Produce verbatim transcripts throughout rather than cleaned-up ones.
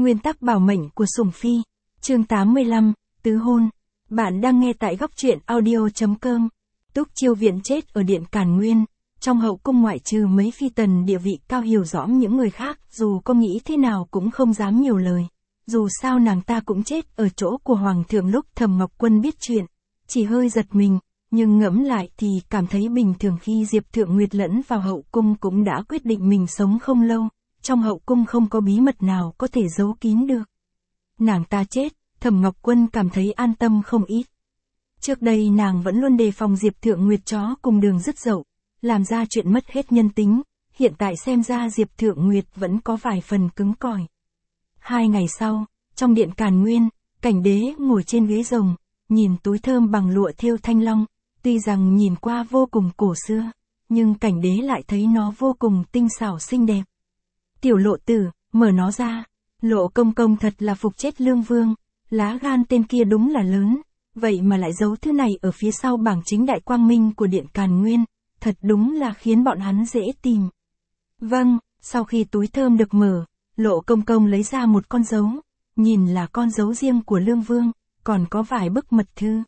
Nguyên tắc bảo mệnh của sủng phi. Chương tám mươi lăm, tứ hôn. Bạn đang nghe tại góc truyện audio.com. Túc Chiêu Viễn chết ở Điện Càn Nguyên. Trong hậu cung ngoại trừ mấy phi tần địa vị cao hiểu rõ những người khác, dù có nghĩ thế nào cũng không dám nhiều lời. Dù sao nàng ta cũng chết ở chỗ của Hoàng thượng. Lúc Thẩm Ngọc Quân biết chuyện, chỉ hơi giật mình, nhưng ngẫm lại thì cảm thấy bình thường. Khi Diệp Thượng Nguyệt lẫn vào hậu cung cũng đã quyết định mình sống không lâu. Trong hậu cung không có bí mật nào có thể giấu kín được. Nàng ta chết, Thẩm Ngọc Quân cảm thấy an tâm không ít. Trước đây nàng vẫn luôn đề phòng Diệp Thượng Nguyệt chó cùng đường dứt dậu, làm ra chuyện mất hết nhân tính, hiện tại xem ra Diệp Thượng Nguyệt vẫn có vài phần cứng cỏi. Hai ngày sau, trong Điện Càn Nguyên, Cảnh Đế ngồi trên ghế rồng, nhìn túi thơm bằng lụa thêu thanh long, tuy rằng nhìn qua vô cùng cổ xưa, nhưng Cảnh Đế lại thấy nó vô cùng tinh xảo xinh đẹp. Tiểu Lộ tử, mở nó ra. Lộ công công thật là phục chết Lương Vương, lá gan tên kia đúng là lớn, vậy mà lại giấu thứ này ở phía sau bảng chính đại quang minh của Điện Càn Nguyên, thật đúng là khiến bọn hắn dễ tìm. Vâng, sau khi túi thơm được mở, Lộ công công lấy ra một con dấu, nhìn là con dấu riêng của Lương Vương, còn có vài bức mật thư.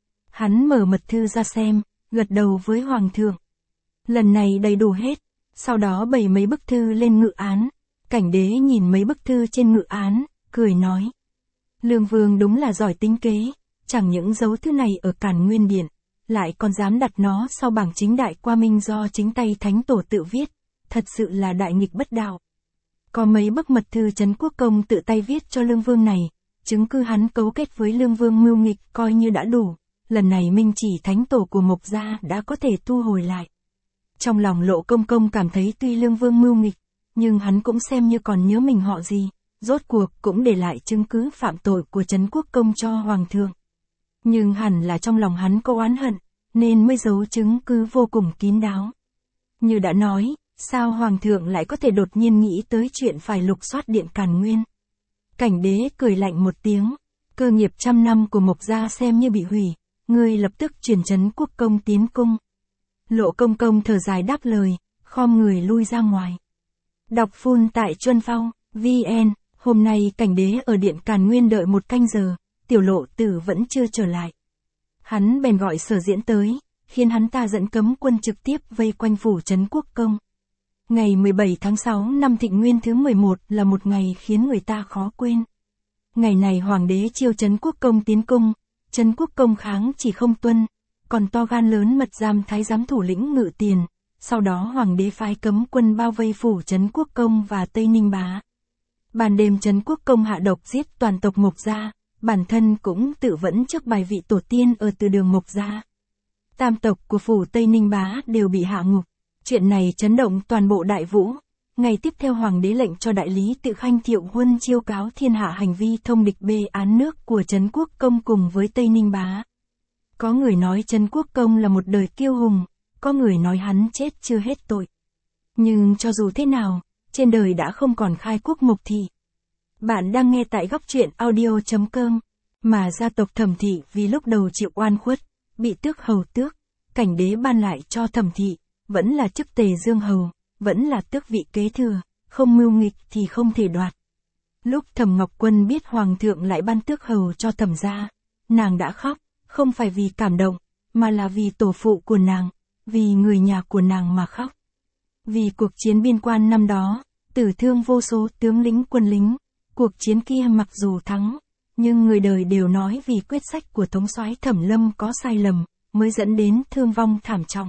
Hắn mở mật thư ra xem, gật đầu với Hoàng thượng. Lần này đầy đủ hết, sau đó bày mấy bức thư lên ngự án. Cảnh Đế nhìn mấy bức thư trên ngự án, cười nói. Lương Vương đúng là giỏi tính kế, chẳng những giấu thư này ở Càn Nguyên Điện, lại còn dám đặt nó sau bảng chính đại qua minh do chính tay Thánh Tổ tự viết, thật sự là đại nghịch bất đạo. Có mấy bức mật thư Trấn Quốc Công tự tay viết cho Lương Vương này, chứng cứ hắn cấu kết với Lương Vương mưu nghịch coi như đã đủ, lần này minh chỉ Thánh Tổ của Mộc Gia đã có thể thu hồi lại. Trong lòng Lộ công công cảm thấy tuy Lương Vương mưu nghịch, nhưng hắn cũng xem như còn nhớ mình họ gì, rốt cuộc cũng để lại chứng cứ phạm tội của Trấn Quốc Công cho Hoàng thượng. Nhưng hẳn là trong lòng hắn có oán hận, nên mới giấu chứng cứ vô cùng kín đáo. Như đã nói, sao Hoàng thượng lại có thể đột nhiên nghĩ tới chuyện phải lục soát Điện Càn Nguyên? Cảnh Đế cười lạnh một tiếng, cơ nghiệp trăm năm của Mộc Gia xem như bị hủy, ngươi lập tức truyền Trấn Quốc Công tiến cung. Lộ công công thở dài đáp lời, khom người lui ra ngoài. Đọc full tại Chuân Phao, vn, hôm nay Cảnh Đế ở Điện Càn Nguyên đợi một canh giờ, Tiểu Lộ tử vẫn chưa trở lại. Hắn bèn gọi Sở Diễn tới, khiến hắn ta dẫn cấm quân trực tiếp vây quanh phủ Trấn Quốc Công. Ngày mười bảy tháng sáu năm Thịnh Nguyên thứ mười một là một ngày khiến người ta khó quên. Ngày này Hoàng đế chiêu Trấn Quốc Công tiến cung, Trấn Quốc Công kháng chỉ không tuân, còn to gan lớn mật giam thái giám thủ lĩnh Ngự Tiền. Sau đó Hoàng đế phái cấm quân bao vây phủ Trấn Quốc Công và Tây Ninh Bá. Ban đêm Trấn Quốc Công hạ độc giết toàn tộc Mộc Gia, bản thân cũng tự vẫn trước bài vị tổ tiên ở từ đường Mộc Gia. Tam tộc của phủ Tây Ninh Bá đều bị hạ ngục. Chuyện này chấn động toàn bộ Đại Vũ. Ngày tiếp theo Hoàng đế lệnh cho đại lý Tự Khanh Thiệu Huân chiêu cáo thiên hạ hành vi thông địch bê án nước của Trấn Quốc Công cùng với Tây Ninh Bá. Có người nói Trấn Quốc Công là một đời kiêu hùng, có người nói hắn chết chưa hết tội. Nhưng cho dù thế nào, trên đời đã không còn khai quốc Mộc thị. Bạn đang nghe tại góc truyện audio.com, mà gia tộc Thẩm thị vì lúc đầu chịu oan khuất, bị tước hầu tước, Cảnh Đế ban lại cho Thẩm thị, vẫn là chức Tề Dương hầu, vẫn là tước vị kế thừa, không mưu nghịch thì không thể đoạt. Lúc Thẩm Ngọc Quân biết Hoàng thượng lại ban tước hầu cho Thẩm gia, nàng đã khóc, không phải vì cảm động, mà là vì tổ phụ của nàng, vì người nhà của nàng mà khóc. Vì cuộc chiến biên quan năm đó, tử thương vô số tướng lĩnh quân lính, cuộc chiến kia mặc dù thắng, nhưng người đời đều nói vì quyết sách của thống soái Thẩm Lâm có sai lầm, mới dẫn đến thương vong thảm trọng.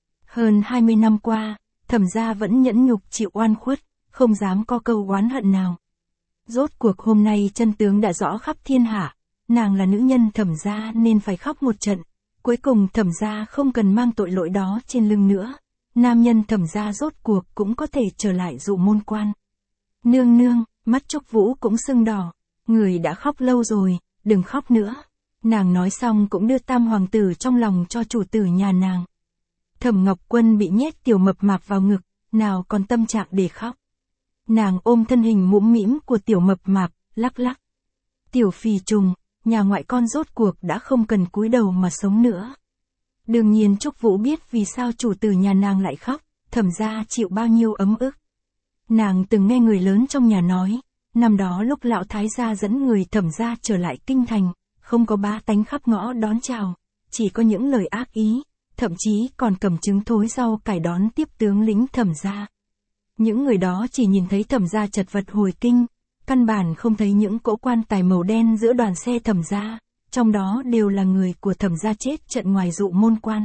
Hơn hai mươi năm qua, Thẩm gia vẫn nhẫn nhục chịu oan khuất, không dám có câu oán hận nào. Rốt cuộc hôm nay chân tướng đã rõ khắp thiên hạ, nàng là nữ nhân Thẩm gia nên phải khóc một trận. Cuối cùng Thẩm gia không cần mang tội lỗi đó trên lưng nữa, nam nhân Thẩm gia rốt cuộc cũng có thể trở lại dụ môn quan. Nương nương, mắt Trúc Vũ cũng sưng đỏ, người đã khóc lâu rồi, đừng khóc nữa. Nàng nói xong cũng đưa tam hoàng tử trong lòng cho chủ tử nhà nàng. Thẩm Ngọc Quân bị nhét tiểu mập mạp vào ngực, nào còn tâm trạng để khóc. Nàng ôm thân hình mũm mĩm của tiểu mập mạp, lắc lắc. Tiểu phì trùng, nhà ngoại con rốt cuộc đã không cần cúi đầu mà sống nữa. Đương nhiên Trúc Vũ biết vì sao chủ tử nhà nàng lại khóc, Thẩm gia chịu bao nhiêu ấm ức. Nàng từng nghe người lớn trong nhà nói, Năm đó lúc lão thái gia dẫn người Thẩm gia trở lại kinh thành, không có bá tánh khắp ngõ đón chào, chỉ có những lời ác ý, thậm chí còn cầm trứng thối rau cải đón tiếp tướng lĩnh Thẩm gia. Những người đó chỉ nhìn thấy Thẩm gia chật vật hồi kinh, căn bản không thấy những cỗ quan tài màu đen giữa đoàn xe Thẩm gia, trong đó đều là người của Thẩm gia chết trận ngoài dụ môn quan.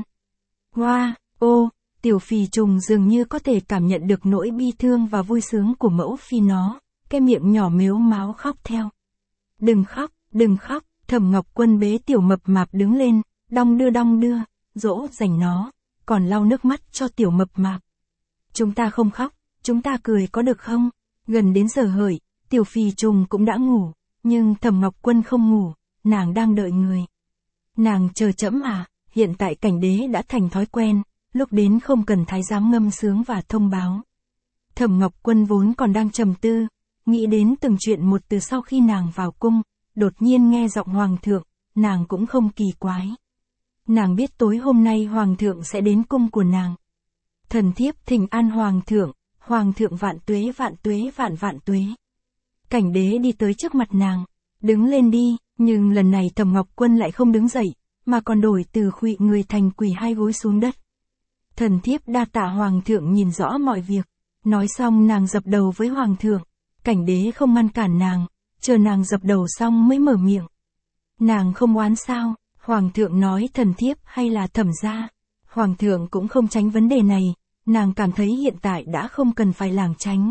Hoa, ô, Tiểu Phì Trùng dường như có thể cảm nhận được nỗi bi thương và vui sướng của mẫu phi nó, cái miệng nhỏ mếu máo khóc theo. Đừng khóc, đừng khóc, Thẩm Ngọc Quân bế Tiểu Mập Mạp đứng lên, đong đưa đong đưa, dỗ dành nó, còn lau nước mắt cho Tiểu Mập Mạp. Chúng ta không khóc, chúng ta cười có được không? Gần đến giờ hợi, Tiểu Phì Trùng cũng đã ngủ, nhưng Thẩm Ngọc Quân không ngủ, nàng đang đợi người. Nàng chờ trẫm à, hiện tại Cảnh Đế đã thành thói quen, lúc đến không cần thái giám ngâm sướng và thông báo. Thẩm Ngọc Quân vốn còn đang trầm tư, nghĩ đến từng chuyện một từ sau khi nàng vào cung, đột nhiên nghe giọng hoàng thượng, nàng cũng không kỳ quái. Nàng biết tối hôm nay hoàng thượng sẽ đến cung của nàng. Thần thiếp thỉnh an hoàng thượng, hoàng thượng vạn tuế vạn tuế vạn vạn tuế. Cảnh Đế đi tới trước mặt nàng, đứng lên đi, nhưng lần này Thẩm Ngọc Quân lại không đứng dậy, mà còn đổi từ khuỵu người thành quỳ hai gối xuống đất. Thần thiếp đa tạ hoàng thượng nhìn rõ mọi việc, nói xong nàng dập đầu với hoàng thượng, Cảnh Đế không ngăn cản nàng, chờ nàng dập đầu xong mới mở miệng. Nàng không oán sao, hoàng thượng nói thần thiếp hay là Thẩm gia, hoàng thượng cũng không tránh vấn đề này, nàng cảm thấy hiện tại đã không cần phải lảng tránh.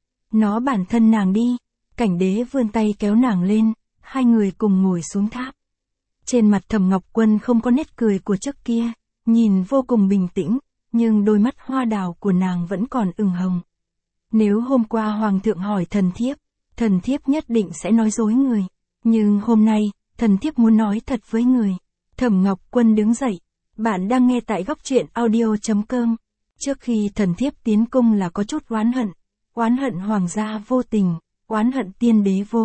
Nó bản thân nàng đi, Cảnh Đế vươn tay kéo nàng lên, hai người cùng ngồi xuống tháp. Trên mặt Thẩm Ngọc Quân không có nét cười của trước kia, nhìn vô cùng bình tĩnh, nhưng đôi mắt hoa đào của nàng vẫn còn ửng hồng. Nếu hôm qua hoàng thượng hỏi thần thiếp, thần thiếp nhất định sẽ nói dối người, nhưng hôm nay, thần thiếp muốn nói thật với người. Thẩm Ngọc Quân đứng dậy, bạn đang nghe tại góc truyện audio chấm com. Trước khi thần thiếp tiến cung là có chút oán hận, oán hận hoàng gia vô tình, oán hận tiên đế vô.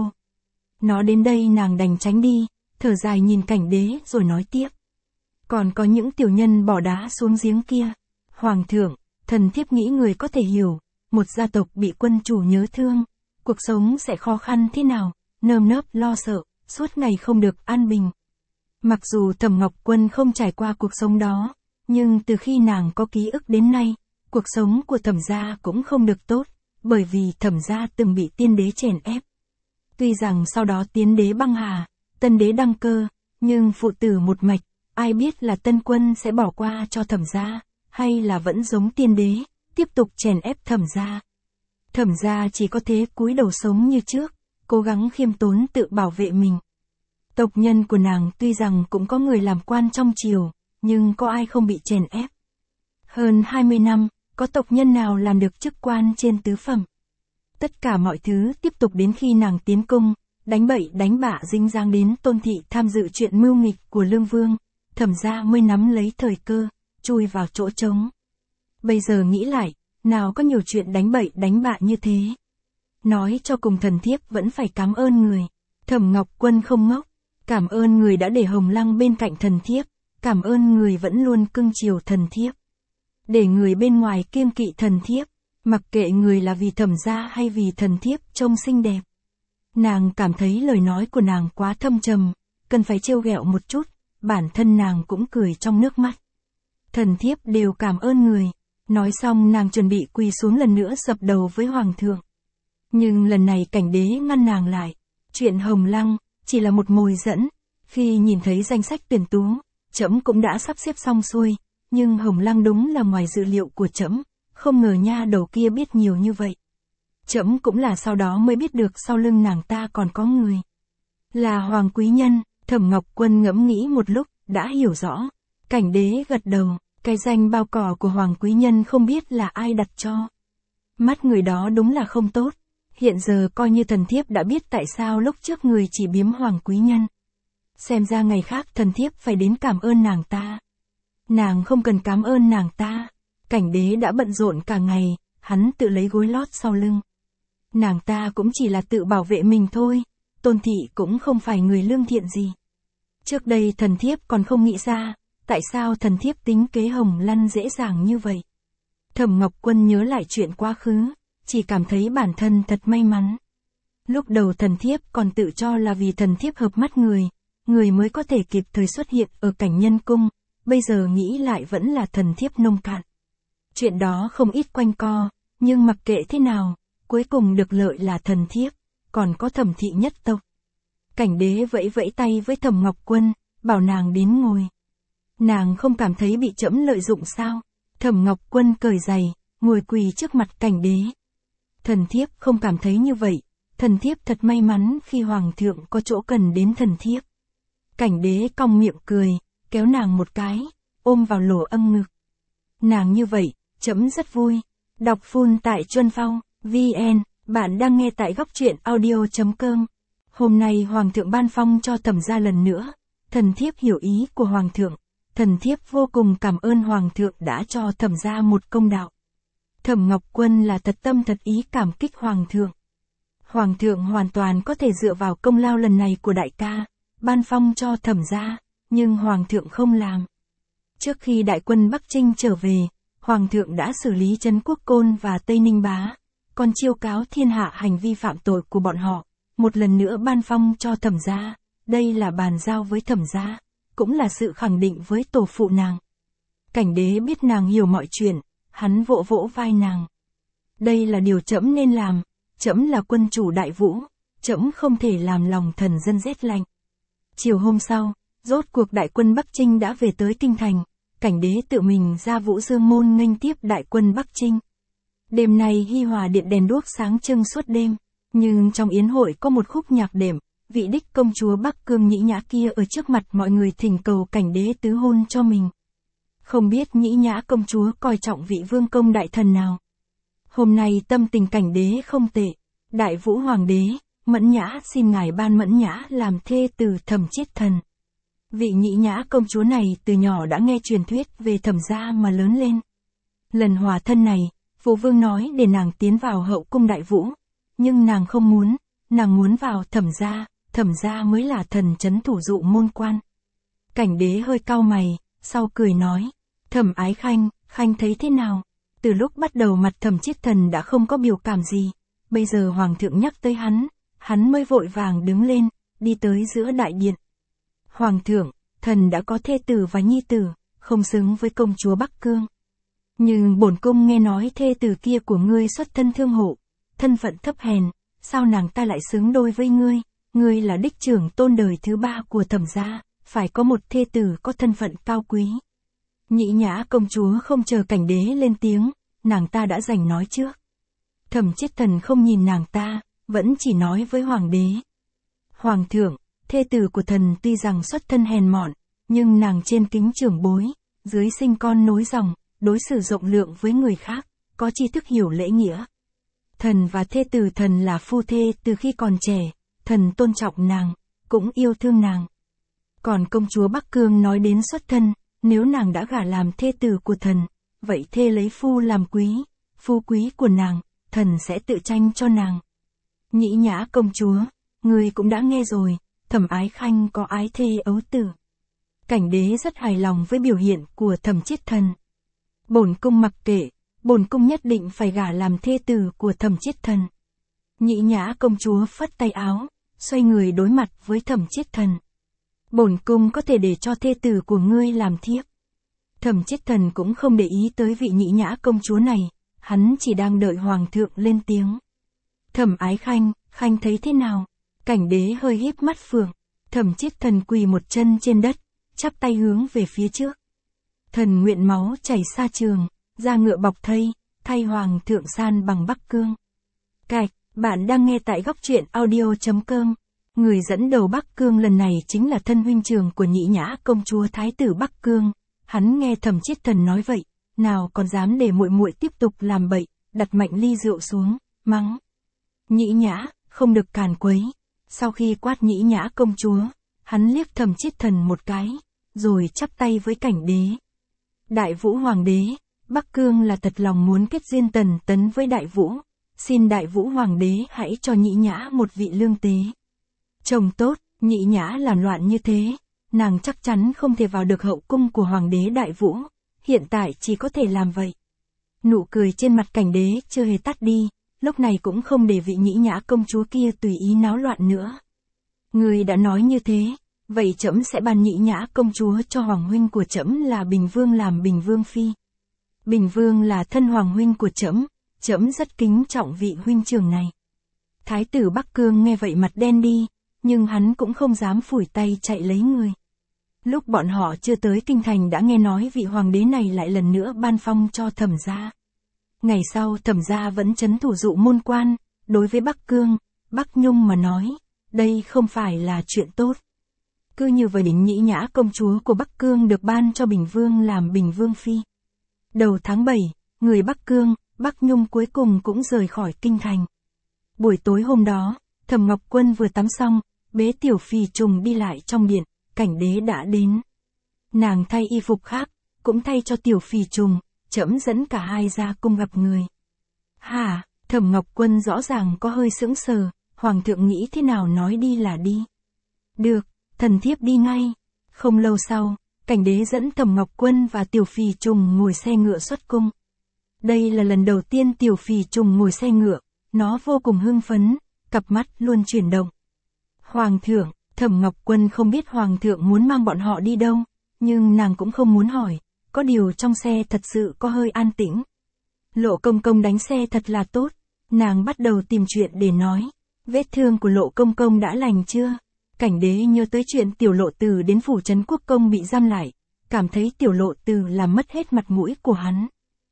Nó đến đây nàng đành tránh đi, thở dài nhìn Cảnh Đế rồi nói tiếp. Còn có những tiểu nhân bỏ đá xuống giếng kia. Hoàng thượng, thần thiếp nghĩ người có thể hiểu, một gia tộc bị quân chủ nhớ thương, cuộc sống sẽ khó khăn thế nào, nơm nớp lo sợ, suốt ngày không được an bình. Mặc dù Thẩm Ngọc Quân không trải qua cuộc sống đó, nhưng từ khi nàng có ký ức đến nay, cuộc sống của Thẩm gia cũng không được tốt, bởi vì Thẩm gia từng bị tiên đế chèn ép. Tuy rằng sau đó tiên đế băng hà, tân đế đăng cơ, nhưng phụ tử một mạch, ai biết là tân quân sẽ bỏ qua cho Thẩm gia, hay là vẫn giống tiên đế, tiếp tục chèn ép Thẩm gia. Thẩm gia chỉ có thế cúi đầu sống như trước, cố gắng khiêm tốn tự bảo vệ mình. Tộc nhân của nàng tuy rằng cũng có người làm quan trong triều, nhưng có ai không bị chèn ép. Hơn hai mươi năm, có tộc nhân nào làm được chức quan trên tứ phẩm. Tất cả mọi thứ tiếp tục đến khi nàng tiến cung, đánh bậy đánh bạ dính dáng đến Tôn thị tham dự chuyện mưu nghịch của Lương Vương, Thẩm gia mới nắm lấy thời cơ, chui vào chỗ trống. Bây giờ nghĩ lại, nào có nhiều chuyện đánh bậy đánh bạ như thế. Nói cho cùng thần thiếp vẫn phải cảm ơn người. Thẩm Ngọc Quân không ngốc, cảm ơn người đã để Hồng Lăng bên cạnh thần thiếp, cảm ơn người vẫn luôn cưng chiều thần thiếp. Để người bên ngoài kiêng kỵ thần thiếp, mặc kệ người là vì Thẩm gia hay vì thần thiếp trông xinh đẹp. Nàng cảm thấy lời nói của nàng quá thâm trầm, cần phải trêu ghẹo một chút, bản thân nàng cũng cười trong nước mắt. Thần thiếp đều cảm ơn người. Nói xong nàng chuẩn bị quỳ xuống lần nữa dập đầu với hoàng thượng. Nhưng lần này Cảnh Đế ngăn nàng lại. Chuyện Hồng Lăng chỉ là một mồi dẫn. Khi nhìn thấy danh sách tuyển tú, trẫm cũng đã sắp xếp xong xuôi, nhưng Hồng Lăng đúng là ngoài dự liệu của trẫm, không ngờ nha đầu kia biết nhiều như vậy. Trẫm cũng là sau đó mới biết được sau lưng nàng ta còn có người. Là Hoàng quý nhân. Thẩm Ngọc Quân ngẫm nghĩ một lúc, đã hiểu rõ. Cảnh Đế gật đầu. Cái danh bao cỏ của Hoàng quý nhân không biết là ai đặt cho. Mắt người đó đúng là không tốt. Hiện giờ coi như thần thiếp đã biết tại sao lúc trước người chỉ biếm Hoàng quý nhân. Xem ra ngày khác thần thiếp phải đến cảm ơn nàng ta. Nàng không cần cảm ơn nàng ta. Cảnh Đế đã bận rộn cả ngày, hắn tự lấy gối lót sau lưng. Nàng ta cũng chỉ là tự bảo vệ mình thôi. Tôn thị cũng không phải người lương thiện gì. Trước đây thần thiếp còn không nghĩ ra, tại sao thần thiếp tính kế Hồng Lăng dễ dàng như vậy. Thẩm Ngọc Quân nhớ lại chuyện quá khứ, chỉ cảm thấy bản thân thật may mắn. Lúc đầu thần thiếp còn tự cho là vì thần thiếp hợp mắt người, người mới có thể kịp thời xuất hiện ở cảnh nhân cung, bây giờ nghĩ lại vẫn là thần thiếp nông cạn. Chuyện đó không ít quanh co, nhưng mặc kệ thế nào, cuối cùng được lợi là thần thiếp, còn có Thẩm thị nhất tộc. Cảnh đế vẫy vẫy tay với Thẩm Ngọc Quân, bảo nàng đến ngồi. Nàng không cảm thấy bị trẫm lợi dụng sao? Thẩm Ngọc Quân cởi giày, ngồi quỳ trước mặt cảnh đế. Thần thiếp không cảm thấy như vậy, thần thiếp thật may mắn khi hoàng thượng có chỗ cần đến thần thiếp. Cảnh đế cong miệng cười, kéo nàng một cái, ôm vào lỗ âm ngực. Nàng như vậy, trẫm rất vui. Đọc full tại Chuân Phong, vn, bạn đang nghe tại góc truyện audio chấm com. Hôm nay hoàng thượng ban phong cho Thẩm gia lần nữa, thần thiếp hiểu ý của hoàng thượng, thần thiếp vô cùng cảm ơn hoàng thượng đã cho Thẩm gia một công đạo. Thẩm Ngọc Quân là thật tâm thật ý cảm kích hoàng thượng. Hoàng thượng hoàn toàn có thể dựa vào công lao lần này của đại ca, ban phong cho Thẩm gia, nhưng hoàng thượng không làm. Trước khi đại quân Bắc Trinh trở về, hoàng thượng đã xử lý Trấn Quốc Côn và Tây Ninh Bá, còn chiêu cáo thiên hạ hành vi phạm tội của bọn họ, một lần nữa ban phong cho Thẩm gia, đây là bàn giao với Thẩm gia, cũng là sự khẳng định với tổ phụ nàng. Cảnh đế biết nàng hiểu mọi chuyện, hắn vỗ vỗ vai nàng. Đây là điều trẫm nên làm, trẫm là quân chủ đại vũ, trẫm không thể làm lòng thần dân rét lạnh. Chiều hôm sau, rốt cuộc đại quân Bắc Trinh đã về tới kinh thành, cảnh đế tự mình ra Vũ Dương môn nghênh tiếp đại quân Bắc Trinh. Đêm nay Hi Hòa điện đèn đuốc sáng trưng suốt đêm, nhưng trong yến hội có một khúc nhạc đệm, vị đích công chúa Bắc Cương Nhĩ Nhã kia ở trước mặt mọi người thỉnh cầu cảnh đế tứ hôn cho mình. Không biết Nhĩ Nhã công chúa coi trọng vị vương công đại thần nào. Hôm nay tâm tình cảnh đế không tệ, đại vũ hoàng đế, Mẫn Nhã xin ngài ban Mẫn Nhã làm thê từ Thẩm Chiết Thần. Vị Nhĩ Nhã công chúa này từ nhỏ đã nghe truyền thuyết về Thẩm gia mà lớn lên. Lần hòa thân này, phụ vương nói để nàng tiến vào hậu cung đại vũ, nhưng nàng không muốn, nàng muốn vào Thẩm gia, Thẩm gia mới là thần trấn thủ dụ môn quan. Cảnh đế hơi cau mày, sau cười nói, Thẩm Ái Khanh, Khanh thấy thế nào? Từ lúc bắt đầu mặt Thẩm Chiết Thần đã không có biểu cảm gì, bây giờ hoàng thượng nhắc tới hắn, hắn mới vội vàng đứng lên, đi tới giữa đại điện. Hoàng thượng, thần đã có thê tử và nhi tử, không xứng với công chúa Bắc Cương. Nhưng bổn cung nghe nói thê tử kia của ngươi xuất thân thương hộ, thân phận thấp hèn, sao nàng ta lại xứng đôi với ngươi? Ngươi là đích trưởng tôn đời thứ ba của Thẩm gia, phải có một thê tử có thân phận cao quý. Nhĩ Nhã công chúa không chờ cảnh đế lên tiếng, nàng ta đã giành nói trước. Thẩm Chiết Thần không nhìn nàng ta, vẫn chỉ nói với hoàng đế. Hoàng thượng, thê tử của thần tuy rằng xuất thân hèn mọn, nhưng nàng trên kính trưởng bối, dưới sinh con nối dòng, đối xử rộng lượng với người khác, có tri thức hiểu lễ nghĩa. Thần và thê tử thần là phu thê từ khi còn trẻ, thần tôn trọng nàng, cũng yêu thương nàng. Còn công chúa Bắc Cương nói đến xuất thân, nếu nàng đã gả làm thê tử của thần, vậy thê lấy phu làm quý, phu quý của nàng, thần sẽ tự tranh cho nàng. Nhĩ Nhã công chúa, ngươi cũng đã nghe rồi, Thẩm Ái Khanh có ái thê ấu tử. Cảnh đế rất hài lòng với biểu hiện của Thẩm Chiết Thần. Bổn cung mặc kệ, bổn cung nhất định phải gả làm thê tử của Thẩm Chiết Thần. Nhĩ Nhã công chúa phất tay áo, xoay người đối mặt với Thẩm Chiết Thần. Bổn cung có thể để cho thê tử của ngươi làm thiếp. Thẩm Chiết Thần cũng không để ý tới vị Nhĩ Nhã công chúa này, hắn chỉ đang đợi hoàng thượng lên tiếng. Thẩm Ái Khanh, Khanh thấy thế nào? Cảnh đế hơi híp mắt phượng, Thẩm Chiết Thần quỳ một chân trên đất, chắp tay hướng về phía trước. Thần nguyện máu chảy xa trường, da ngựa bọc thây, thay hoàng thượng san bằng Bắc Cương. Cạch, bạn đang nghe tại góc truyện audio chấm com. Người dẫn đầu Bắc Cương lần này chính là thân huynh trưởng của Nhĩ Nhã công chúa Thái tử Bắc Cương. Hắn nghe Thẩm Chiết Thần nói vậy, nào còn dám để muội muội tiếp tục làm bậy, đặt mạnh ly rượu xuống, mắng. Nhĩ Nhã, không được càn quấy. Sau khi quát Nhĩ Nhã công chúa, hắn liếc Thẩm Chiết Thần một cái, rồi chắp tay với cảnh đế. Đại Vũ hoàng đế, Bắc Cương là thật lòng muốn kết duyên Tần Tấn với Đại Vũ, xin Đại Vũ hoàng đế hãy cho Nhĩ Nhã một vị lương tế. Chồng tốt, Nhĩ Nhã làm loạn như thế, nàng chắc chắn không thể vào được hậu cung của hoàng đế Đại Vũ, hiện tại chỉ có thể làm vậy. Nụ cười trên mặt cảnh đế chưa hề tắt đi, lúc này cũng không để vị nhĩ nhã công chúa kia tùy ý náo loạn nữa. Người đã nói như thế, vậy trẫm sẽ ban nhĩ nhã công chúa cho hoàng huynh của trẫm là Bình Vương làm Bình Vương phi. Bình Vương là thân hoàng huynh của trẫm, trẫm rất kính trọng vị huynh trưởng này. Thái tử Bắc Cương nghe vậy mặt đen đi, nhưng hắn cũng không dám phủi tay chạy lấy người. Lúc bọn họ chưa tới kinh thành đã nghe nói vị hoàng đế này lại lần nữa ban phong cho Thẩm gia. Ngày sau Thẩm gia vẫn trấn thủ dụ môn quan, đối với Bắc Cương, Bắc Nhung mà nói, đây không phải là chuyện tốt. Cứ như vậy nhĩ nhã công chúa của Bắc Cương được ban cho Bình Vương làm Bình Vương phi. Đầu tháng bảy, người Bắc Cương, Bắc Nhung cuối cùng cũng rời khỏi kinh thành. Buổi tối hôm đó, Thẩm Ngọc Quân vừa tắm xong, bế Tiểu Phì Trùng đi lại trong điện, Cảnh Đế đã đến. Nàng thay y phục khác, cũng thay cho Tiểu Phì Trùng, trẫm dẫn cả hai ra cung gặp người. Hả, Thẩm Ngọc Quân rõ ràng có hơi sững sờ, hoàng thượng nghĩ thế nào nói đi là đi. Được, thần thiếp đi ngay. Không lâu sau, Cảnh Đế dẫn Thẩm Ngọc Quân và Tiểu Phì Trùng ngồi xe ngựa xuất cung. Đây là lần đầu tiên Tiểu Phì Trùng ngồi xe ngựa, nó vô cùng hưng phấn, cặp mắt luôn chuyển động. Hoàng thượng, Thẩm Ngọc Quân không biết hoàng thượng muốn mang bọn họ đi đâu, nhưng nàng cũng không muốn hỏi, có điều trong xe thật sự có hơi an tĩnh. Lộ công công đánh xe thật là tốt, nàng bắt đầu tìm chuyện để nói. Vết thương của Lộ công công đã lành chưa? Cảnh Đế nhớ tới chuyện Tiểu Lộ Từ đến phủ trấn quốc công bị giam lại, cảm thấy Tiểu Lộ Từ làm mất hết mặt mũi của hắn.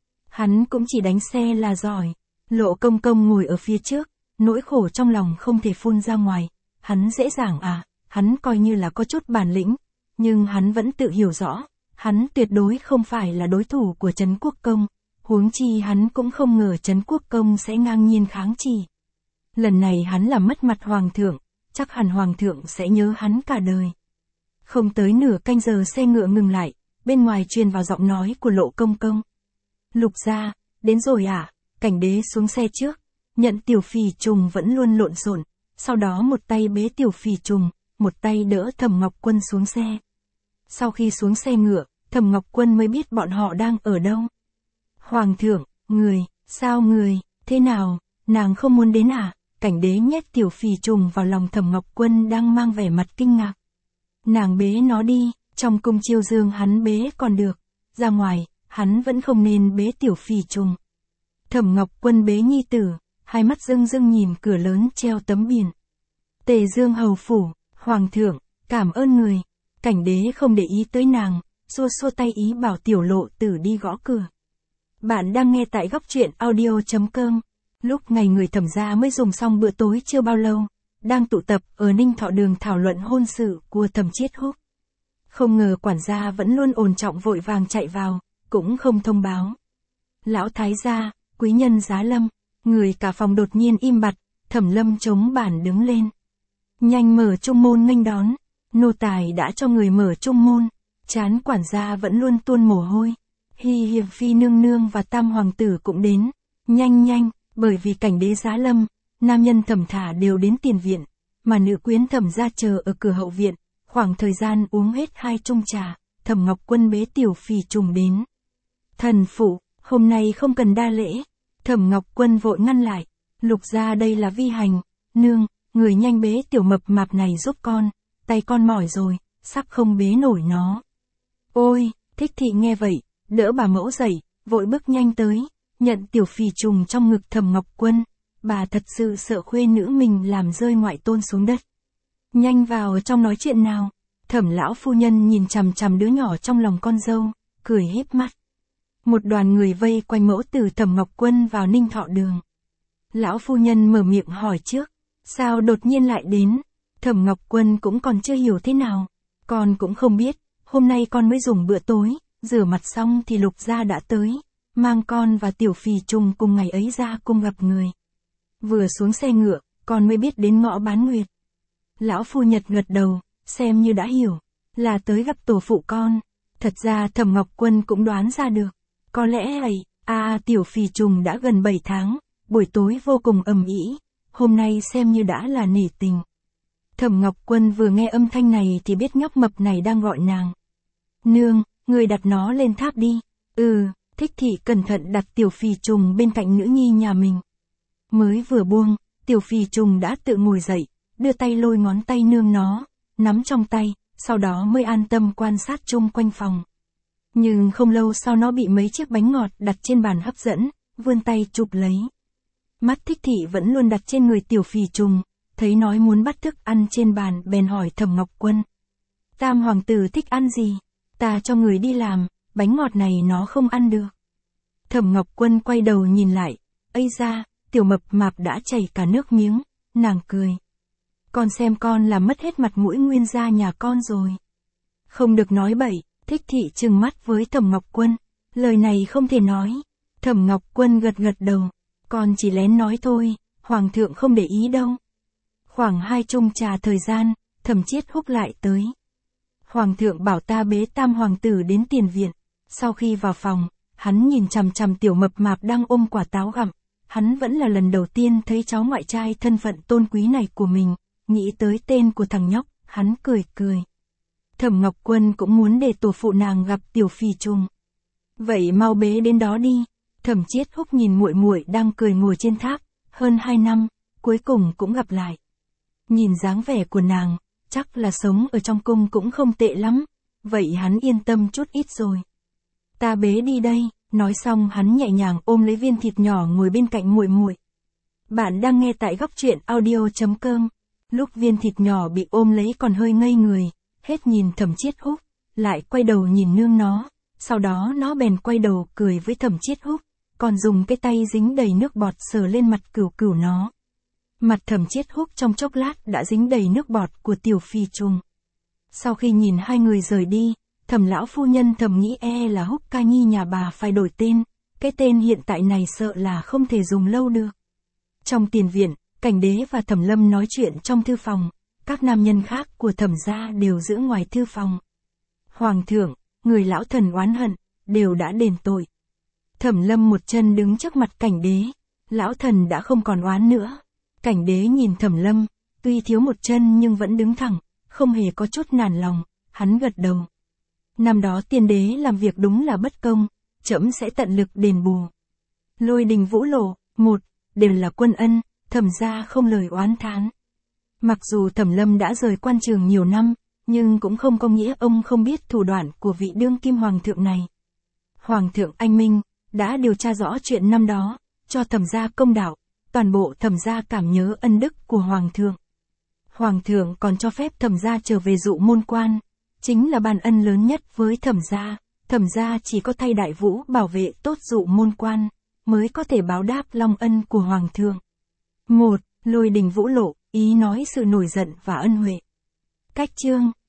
Hắn cũng chỉ đánh xe là giỏi. Lộ công công ngồi ở phía trước, nỗi khổ trong lòng không thể phun ra ngoài. Hắn dễ dàng à, hắn coi như là có chút bản lĩnh, nhưng hắn vẫn tự hiểu rõ, hắn tuyệt đối không phải là đối thủ của Trấn Quốc Công, huống chi hắn cũng không ngờ Trấn Quốc Công sẽ ngang nhiên kháng chỉ. Lần này hắn làm mất mặt hoàng thượng, chắc hẳn hoàng thượng sẽ nhớ hắn cả đời. Không tới nửa canh giờ xe ngựa ngừng lại, bên ngoài truyền vào giọng nói của Lộ công công. Lục gia, đến rồi à? Cảnh Đế xuống xe trước, nhận Tiểu Phì Trùng vẫn luôn lộn xộn, sau đó một tay bế Tiểu Phì Trùng, một tay đỡ Thẩm Ngọc Quân xuống xe. Sau khi xuống xe ngựa, Thẩm Ngọc Quân mới biết bọn họ đang ở đâu. Hoàng thượng, người, sao người, thế nào, nàng không muốn đến à? Cảnh Đế nhét Tiểu Phì Trùng vào lòng Thẩm Ngọc Quân đang mang vẻ mặt kinh ngạc. Nàng bế nó đi, trong cung chiêu dương hắn bế còn được, ra ngoài, hắn vẫn không nên bế Tiểu Phì Trùng. Thẩm Ngọc Quân bế nhi tử, hai mắt rưng rưng nhìn cửa lớn treo tấm biển. Tề Dương hầu phủ, hoàng thượng, cảm ơn người. Cảnh Đế không để ý tới nàng, xua xua tay ý bảo Tiểu Lộ Tử đi gõ cửa. Bạn đang nghe tại góc truyện audio chấm com. Lúc ngày người Thẩm gia mới dùng xong bữa tối chưa bao lâu, đang tụ tập ở Ninh Thọ Đường thảo luận hôn sự của Thẩm Chiết Húc. Không ngờ quản gia vẫn luôn ổn trọng vội vàng chạy vào, cũng không thông báo. Lão thái gia, quý nhân giá lâm, người cả phòng đột nhiên im bặt, Thẩm Lâm chống bản đứng lên. Nhanh mở trung môn nghênh đón, nô tài đã cho người mở trung môn, trán quản gia vẫn luôn tuôn mồ hôi. Hi Hiệp Phi nương nương và Tam hoàng tử cũng đến, nhanh nhanh, bởi vì Cảnh Đế giá lâm, nam nhân Thẩm Thả đều đến tiền viện, mà nữ quyến Thẩm gia chờ ở cửa hậu viện, khoảng thời gian uống hết hai chung trà, Thẩm Ngọc Quân bế Tiểu Phì Trùng đến. Thần phụ, hôm nay không cần đa lễ. Thẩm Ngọc Quân vội ngăn lại, Lục gia đây là vi hành, nương, người nhanh bế tiểu mập mạp này giúp con, tay con mỏi rồi, sắp không bế nổi nó. Ôi, Thích Thị nghe vậy, đỡ bà mẫu dậy, vội bước nhanh tới, nhận Tiểu Phì Trùng trong ngực Thẩm Ngọc Quân, bà thật sự sợ khuê nữ mình làm rơi ngoại tôn xuống đất. Nhanh vào trong nói chuyện nào. Thẩm lão phu nhân nhìn chằm chằm đứa nhỏ trong lòng con dâu, cười híp mắt. Một đoàn người vây quanh mẫu tử Thẩm Ngọc Quân vào Ninh Thọ Đường. Lão phu nhân mở miệng hỏi trước, sao đột nhiên lại đến? Thẩm Ngọc Quân cũng còn chưa hiểu thế nào, con cũng không biết, hôm nay con mới dùng bữa tối, rửa mặt xong thì Lục gia đã tới, mang con và Tiểu Phì Trùng cùng ngày ấy ra cùng gặp người. Vừa xuống xe ngựa, con mới biết đến ngõ Bán Nguyệt. Lão phu nhân gật đầu, xem như đã hiểu, là tới gặp tổ phụ con. Thật ra Thẩm Ngọc Quân cũng đoán ra được, có lẽ ấy, à Tiểu Phì Trùng đã gần bảy tháng, buổi tối vô cùng ầm ĩ, hôm nay xem như đã là nể tình. Thẩm Ngọc Quân vừa nghe âm thanh này thì biết nhóc mập này đang gọi nàng. Nương, người đặt nó lên tháp đi. Ừ, Thích Thị cẩn thận đặt Tiểu Phì Trùng bên cạnh nữ nhi nhà mình. Mới vừa buông, tiểu phì trùng đã tự ngồi dậy, đưa tay lôi ngón tay nương nó, nắm trong tay, sau đó mới an tâm quan sát chung quanh phòng. Nhưng không lâu sau nó bị mấy chiếc bánh ngọt đặt trên bàn hấp dẫn, vươn tay chụp lấy. Mắt thích thị vẫn luôn đặt trên người tiểu phì trùng, thấy nói muốn bắt thức ăn trên bàn bèn hỏi Thẩm Ngọc Quân. Tam hoàng tử thích ăn gì? Ta cho người đi làm, bánh ngọt này nó không ăn được. Thẩm Ngọc Quân quay đầu nhìn lại, ây ra, tiểu mập mạp đã chảy cả nước miếng, nàng cười. Con xem con làm mất hết mặt mũi Nguyên gia nhà con rồi. Không được nói bậy, thích thị trừng mắt với Thẩm Ngọc Quân, lời này không thể nói. Thẩm Ngọc Quân gật gật đầu, con chỉ lén nói thôi, hoàng thượng không để ý đâu. Khoảng hai chung trà thời gian, Thẩm Chiết Húc lại tới. Hoàng thượng bảo ta bế tam hoàng tử đến tiền viện. Sau khi vào phòng, hắn nhìn chằm chằm tiểu mập mạp đang ôm quả táo gặm. Hắn vẫn là lần đầu tiên thấy cháu ngoại trai thân phận tôn quý này của mình, nghĩ tới tên của thằng nhóc, hắn cười cười. Thẩm Ngọc Quân cũng muốn để tổ phụ nàng gặp tiểu phì trùng. Vậy mau bế đến đó đi. Thẩm Chiết Húc nhìn muội muội đang cười ngồi trên tháp, hơn hai năm, cuối cùng cũng gặp lại. Nhìn dáng vẻ của nàng, chắc là sống ở trong cung cũng không tệ lắm, vậy hắn yên tâm chút ít rồi. Ta bế đi đây, nói xong hắn nhẹ nhàng ôm lấy viên thịt nhỏ ngồi bên cạnh muội muội. Bạn đang nghe tại góc truyện audio chấm com. Lúc viên thịt nhỏ bị ôm lấy còn hơi ngây người, hết nhìn Thẩm Chiết Húc, lại quay đầu nhìn nương nó, sau đó nó bèn quay đầu cười với Thẩm Chiết Húc, còn dùng cái tay dính đầy nước bọt sờ lên mặt cừu cừu nó. Mặt Thẩm Chiết Húc trong chốc lát đã dính đầy nước bọt của tiểu phì trùng. Sau khi nhìn hai người rời đi, Thẩm lão phu nhân thầm nghĩ e là Húc ca nhi nhà bà phải đổi tên, cái tên hiện tại này sợ là không thể dùng lâu được. Trong tiền viện, Cảnh Đế và Thẩm Lâm nói chuyện trong thư phòng, các nam nhân khác của Thẩm gia đều giữ ngoài thư phòng. Hoàng thượng, người lão thần oán hận, đều đã đền tội. Thẩm Lâm một chân đứng trước mặt Cảnh Đế, lão thần đã không còn oán nữa. Cảnh Đế nhìn Thẩm Lâm, tuy thiếu một chân nhưng vẫn đứng thẳng, không hề có chút nản lòng, hắn gật đầu. Năm đó tiên đế làm việc đúng là bất công, trẫm sẽ tận lực đền bù. Lôi Đình Vũ Lộ, một, đều là quân ân, Thẩm gia không lời oán thán. Mặc dù Thẩm Lâm đã rời quan trường nhiều năm, nhưng cũng không có nghĩa ông không biết thủ đoạn của vị đương kim hoàng thượng này. Hoàng thượng anh minh, đã điều tra rõ chuyện năm đó, cho Thẩm gia công đạo, toàn bộ Thẩm gia cảm nhớ ân đức của hoàng thượng. Hoàng thượng còn cho phép Thẩm gia trở về dụ môn quan, chính là ban ân lớn nhất với Thẩm gia. Thẩm gia chỉ có thay Đại Vũ bảo vệ tốt dụ môn quan, mới có thể báo đáp long ân của hoàng thượng. Một, Lôi Đình Vũ Lộ, ý nói sự nổi giận và ân huệ. Cách chương